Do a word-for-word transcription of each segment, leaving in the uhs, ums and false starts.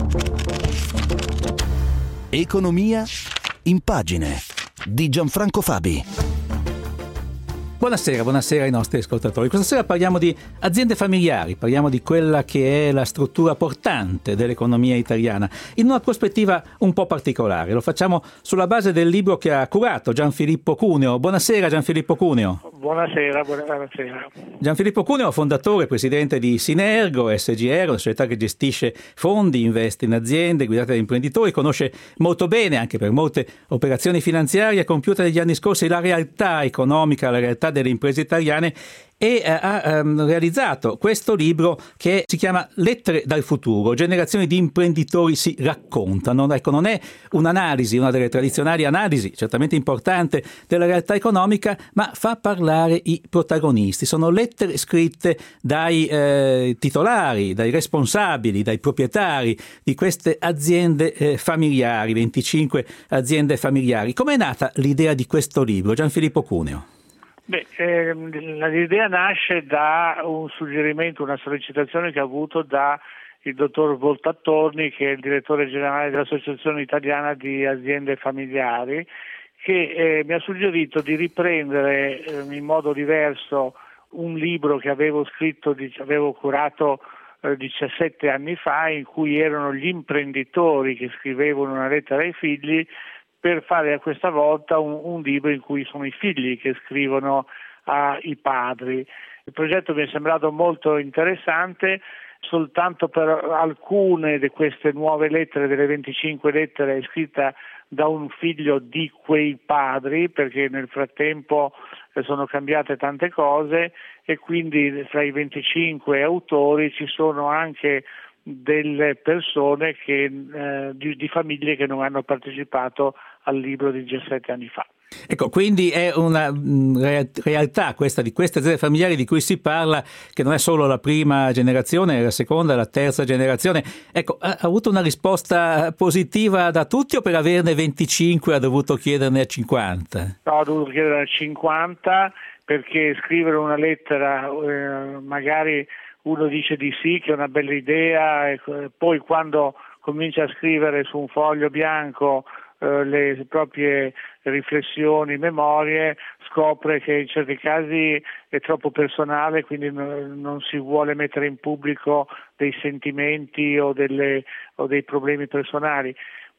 Economia in pagine di Gianfranco Fabi. Buonasera, buonasera ai nostri ascoltatori. Questa sera parliamo di aziende familiari, parliamo di quella che è la struttura portante dell'economia italiana in una prospettiva un po' particolare. Lo facciamo sulla base del libro che ha curato Gianfilippo Cuneo. Buonasera Gianfilippo Cuneo. Buonasera, buonasera. Gianfilippo Cuneo, fondatore e presidente di Sinergo S G R, una società che gestisce fondi, investe in aziende guidate da imprenditori, conosce molto bene, anche per molte operazioni finanziarie compiute negli anni scorsi, la realtà economica, la realtà delle imprese italiane e eh, ha um, realizzato questo libro che si chiama Lettere dal futuro, generazioni di imprenditori si raccontano. Ecco, non è un'analisi, una delle tradizionali analisi, certamente importante, della realtà economica, ma fa parlare i protagonisti. Sono lettere scritte dai eh, titolari, dai responsabili, dai proprietari di queste aziende eh, familiari, venticinque aziende familiari. Com'è nata l'idea di questo libro, Gianfilippo Cuneo? Beh, eh, l'idea nasce da un suggerimento, una sollecitazione che ha avuto da il dottor Voltattorni, che è il direttore generale dell'Associazione Italiana di Aziende Familiari, che eh, mi ha suggerito di riprendere eh, in modo diverso un libro che avevo scritto, avevo curato eh, diciassette anni fa, in cui erano gli imprenditori che scrivevano una lettera ai figli, per fare a questa volta un, un libro in cui sono i figli che scrivono ai padri. Il progetto mi è sembrato molto interessante, soltanto per alcune di queste nuove lettere, delle venticinque lettere, è scritta da un figlio di quei padri, perché nel frattempo sono cambiate tante cose e quindi fra i venticinque autori ci sono anche delle persone che, eh, di, di famiglie che non hanno partecipato al libro di diciassette anni fa. Ecco, quindi è una mh, realtà questa di queste aziende familiari di cui si parla, che non è solo la prima generazione, la seconda, la terza generazione. Ecco, ha, ha avuto una risposta positiva da tutti o per averne venticinque ha dovuto chiederne cinquanta? No, ho dovuto chiederne cinquanta perché scrivere una lettera eh, magari uno dice di sì, che è una bella idea, e poi quando comincia a scrivere su un foglio bianco eh, le proprie riflessioni, memorie, scopre che in certi casi è troppo personale, quindi non, non si vuole mettere in pubblico dei sentimenti o, delle, o dei problemi personali.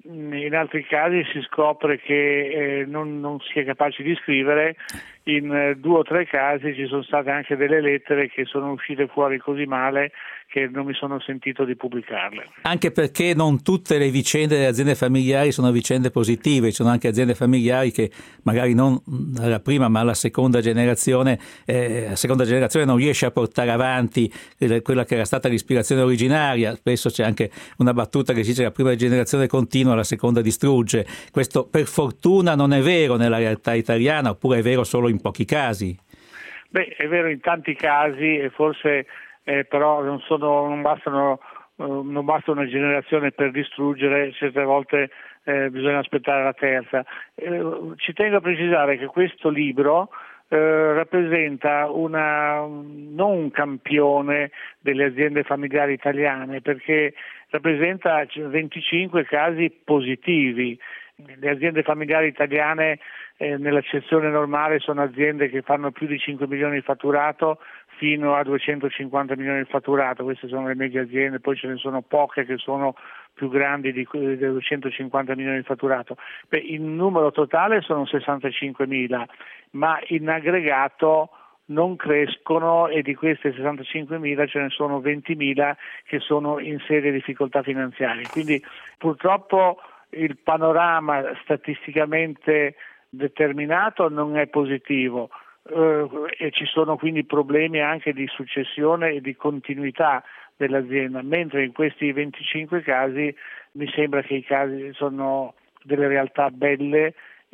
In altri casi si scopre che eh, non, non si è capaci di scrivere. In eh, due o tre casi ci sono state anche delle lettere che sono uscite fuori così male che non mi sono sentito di pubblicarle. Anche perché non tutte le vicende delle aziende familiari sono vicende positive, ci sono anche aziende familiari che magari non alla prima ma alla seconda generazione, eh, la seconda generazione non riesce a portare avanti quella che era stata l'ispirazione originaria. Spesso c'è anche una battuta che dice che la prima generazione continua, la seconda distrugge. Questo per fortuna non è vero nella realtà italiana, oppure è vero solo in pochi casi? Beh, è vero in tanti casi e forse eh, però non sono non bastano eh, non basta una generazione per distruggere, certe volte eh, bisogna aspettare la terza. Eh, ci tengo a precisare che questo libro eh, rappresenta una non un campione delle aziende familiari italiane, perché rappresenta venticinque casi positivi. Le aziende familiari italiane eh, nell'accezione normale sono aziende che fanno più di cinque milioni di fatturato fino a duecentocinquanta milioni di fatturato, queste sono le medie aziende, poi ce ne sono poche che sono più grandi di duecentocinquanta milioni di fatturato. Beh, il numero totale sono sessantacinquemila, ma in aggregato non crescono e di queste sessantacinquemila ce ne sono ventimila che sono in serie difficoltà finanziarie. Quindi purtroppo il panorama statisticamente determinato non è positivo eh, e ci sono quindi problemi anche di successione e di continuità dell'azienda, mentre in questi venticinque casi mi sembra che i casi sono delle realtà belle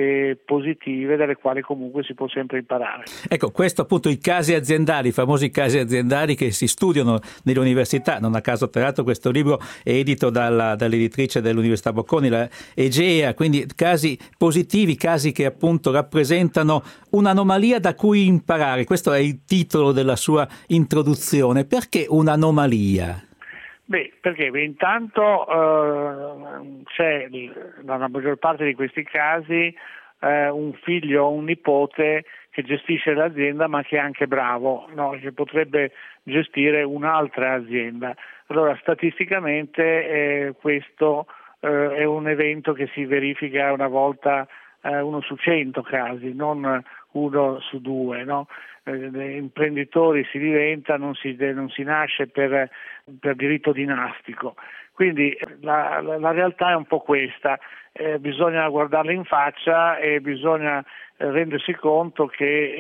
e positive dalle quali comunque si può sempre imparare. Ecco, questo appunto i casi aziendali, i famosi casi aziendali che si studiano nelle università. Non a caso tra l'altro questo libro è edito dalla, dall'editrice dell'Università Bocconi, la Egea, quindi casi positivi, casi che appunto rappresentano un'anomalia da cui imparare. Questo è il titolo della sua introduzione. Perché un'anomalia? Beh, perché Beh, intanto eh, c'è nella maggior parte di questi casi eh, un figlio o un nipote che gestisce l'azienda ma che è anche bravo, no? Che potrebbe gestire un'altra azienda. Allora statisticamente eh, questo eh, è un evento che si verifica una volta eh, uno su cento casi, non uno su due, no? Eh, imprenditori si diventa, non si, non si nasce per, per diritto dinastico. Quindi la, la, la realtà è un po' questa, eh, bisogna guardarla in faccia e bisogna eh, rendersi conto che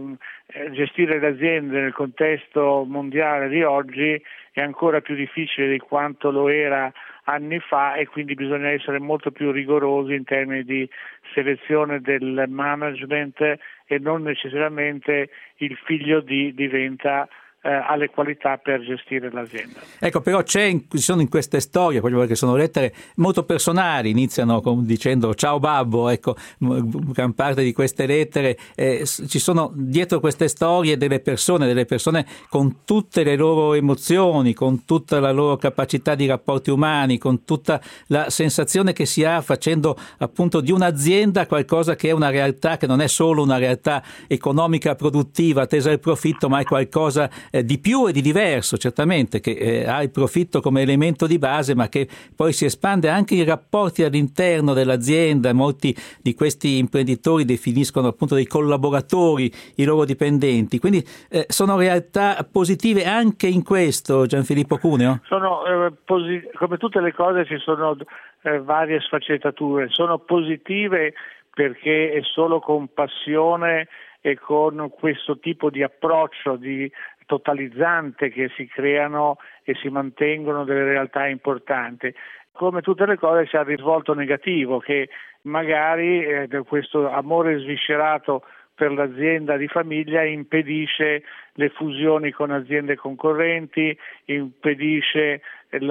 eh, gestire le aziende nel contesto mondiale di oggi è ancora più difficile di quanto lo era anni fa e quindi bisogna essere molto più rigorosi in termini di selezione del management e non necessariamente il figlio di diventa eh, ha le qualità per gestire l'azienda. Ecco, però c'è, ci sono in queste storie, proprio perché sono lettere molto personali, iniziano con, dicendo ciao babbo, ecco, gran parte di queste lettere, eh, ci sono dietro queste storie delle persone, delle persone con tutte le loro emozioni, con tutta la loro capacità di rapporti umani, con tutta la sensazione che si ha facendo appunto di un'azienda qualcosa che è una realtà, che non è solo una realtà economica produttiva tesa al profitto, ma è qualcosa eh, di più e di diverso, certamente, che eh, ha il profitto come elemento di base, ma che poi si espande anche in rapporti all'interno dell'azienda. Molti di questi imprenditori definiscono appunto dei collaboratori i loro dipendenti, quindi eh, sono realtà positive anche in questo, Gianfilippo Cuneo? Sono eh, posi- come tutte le cose ci sono eh, varie sfaccettature, sono positive perché è solo con passione e con questo tipo di approccio di totalizzante che si creano e si mantengono delle realtà importanti. Come tutte le cose c'è il risvolto negativo che magari eh, questo amore sviscerato per l'azienda di famiglia impedisce le fusioni con aziende concorrenti, impedisce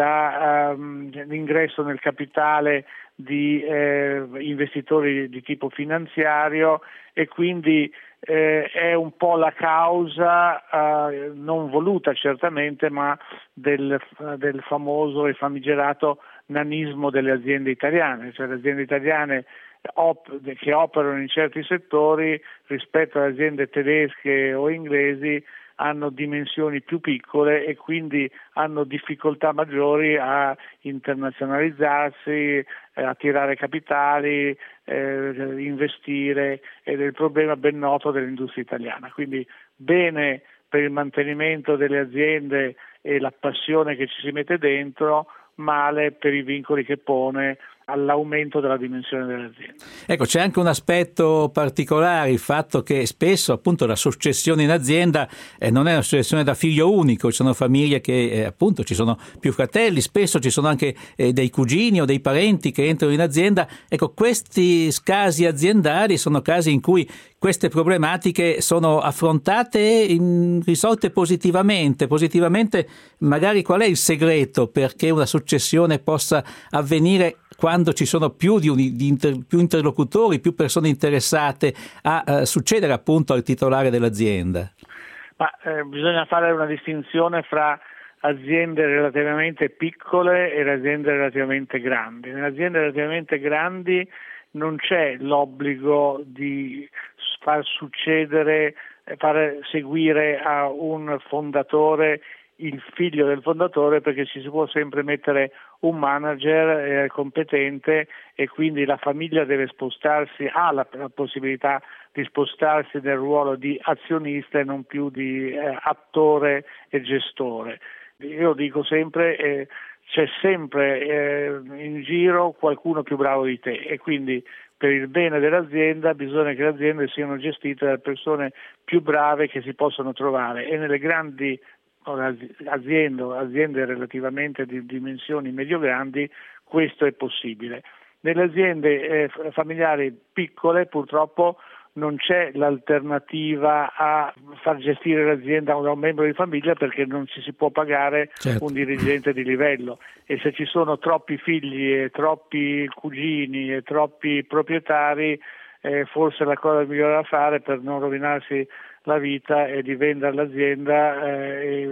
la, um, l'ingresso nel capitale di eh, investitori di tipo finanziario e quindi eh, è un po' la causa eh, non voluta certamente, ma del, del famoso e famigerato nanismo delle aziende italiane, cioè le aziende italiane op- che operano in certi settori rispetto alle aziende tedesche o inglesi hanno dimensioni più piccole e quindi hanno difficoltà maggiori a internazionalizzarsi, eh, attirare capitali, eh, investire, ed è il problema ben noto dell'industria italiana. Quindi bene per il mantenimento delle aziende e la passione che ci si mette dentro, male per i vincoli che pone all'aumento della dimensione dell'azienda. Ecco, c'è anche un aspetto particolare, il fatto che spesso appunto la successione in azienda eh, non è una successione da figlio unico, ci sono famiglie che eh, appunto ci sono più fratelli, spesso ci sono anche eh, dei cugini o dei parenti che entrano in azienda. Ecco, questi casi aziendali sono casi in cui queste problematiche sono affrontate e risolte positivamente. Positivamente, magari qual è il segreto perché una successione possa avvenire quando ci sono più, di un, di inter, più interlocutori, più persone interessate a uh, succedere appunto al titolare dell'azienda? Ma eh, bisogna fare una distinzione fra aziende relativamente piccole e aziende relativamente grandi. Nelle aziende relativamente grandi non c'è l'obbligo di far succedere, far seguire a un fondatore il figlio del fondatore, perché ci si può sempre mettere un manager eh, competente e quindi la famiglia deve spostarsi, ha la, la possibilità di spostarsi nel ruolo di azionista e non più di eh, attore e gestore. Io dico sempre eh, c'è sempre eh, in giro qualcuno più bravo di te e quindi per il bene dell'azienda bisogna che le aziende siano gestite da persone più brave che si possono trovare, e nelle grandi aziende, aziende relativamente di dimensioni medio-grandi questo è possibile. Nelle aziende eh, familiari piccole purtroppo non c'è l'alternativa a far gestire l'azienda da un membro di famiglia, perché non ci si può pagare certo. un dirigente di livello, e se ci sono troppi figli e troppi cugini e troppi proprietari eh, forse la cosa migliore da fare per non rovinarsi la vita è di vendere l'azienda eh, e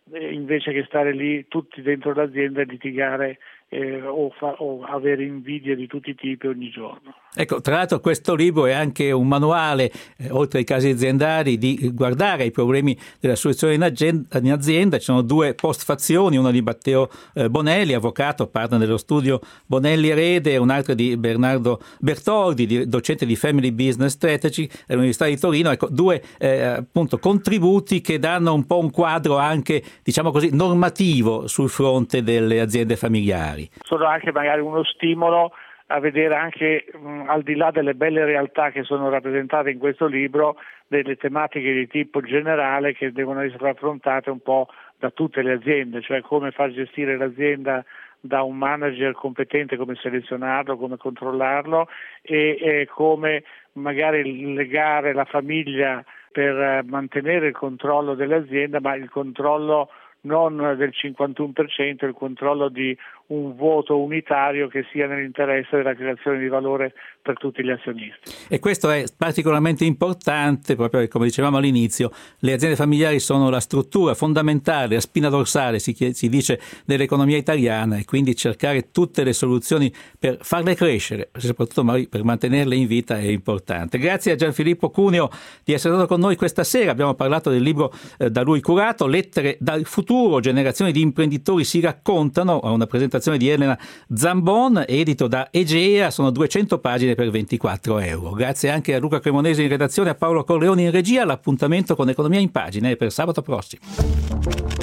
eh, invece che stare lì tutti dentro l'azienda e litigare eh, o, fa, o avere invidie di tutti i tipi ogni giorno. Ecco, tra l'altro questo libro è anche un manuale, eh, oltre ai casi aziendali, di guardare ai problemi della soluzione in azienda. In azienda ci sono due postfazioni, una di Matteo eh, Bonelli, avvocato, partner dello studio Bonelli Erede, e un'altra di Bernardo Bertoldi, di, docente di Family Business Strategy all'Università di Torino. Ecco, due eh, appunto contributi che danno un po' un quadro anche, diciamo così, normativo sul fronte delle aziende familiari. Sono anche magari uno stimolo a vedere anche mh, al di là delle belle realtà che sono rappresentate in questo libro, delle tematiche di tipo generale che devono essere affrontate un po' da tutte le aziende, cioè come far gestire l'azienda da un manager competente, come selezionarlo, come controllarlo e, e come magari legare la famiglia per mantenere il controllo dell'azienda, ma il controllo non del cinquantuno per cento, il controllo di un voto unitario che sia nell'interesse della creazione di valore per tutti gli azionisti. E questo è particolarmente importante, proprio perché, come dicevamo all'inizio, le aziende familiari sono la struttura fondamentale, la spina dorsale, si, si dice, dell'economia italiana, e quindi cercare tutte le soluzioni per farle crescere, soprattutto per mantenerle in vita, è importante. Grazie a Gianfilippo Cuneo di essere stato con noi questa sera. Abbiamo parlato del libro eh, da lui curato, Lettere dal futuro, generazioni di imprenditori si raccontano, a una presentazione di Elena Zambon, edito da Egea. Sono duecento pagine per ventiquattro euro. Grazie anche a Luca Cremonesi in redazione, a Paolo Corleoni in regia. L'appuntamento con Economia in Pagine è per sabato prossimo.